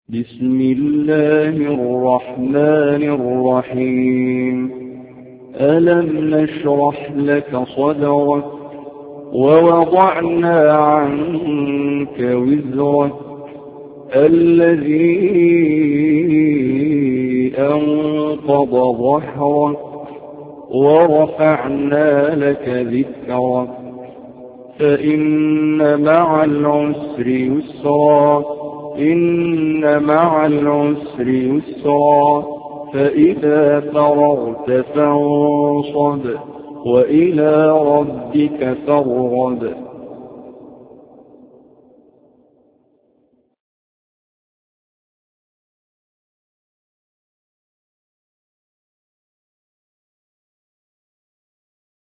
بسم الله الرحمن الرحيم. ألم نشرح لك صدرك ووضعنا عنك وزرك الذي أنقض ظهرك ورفعنا لك ذكرك فإن مع العسر يسرا إن مع العسر يسرا فإذا فرغت فانصب وإلى ربك فارغب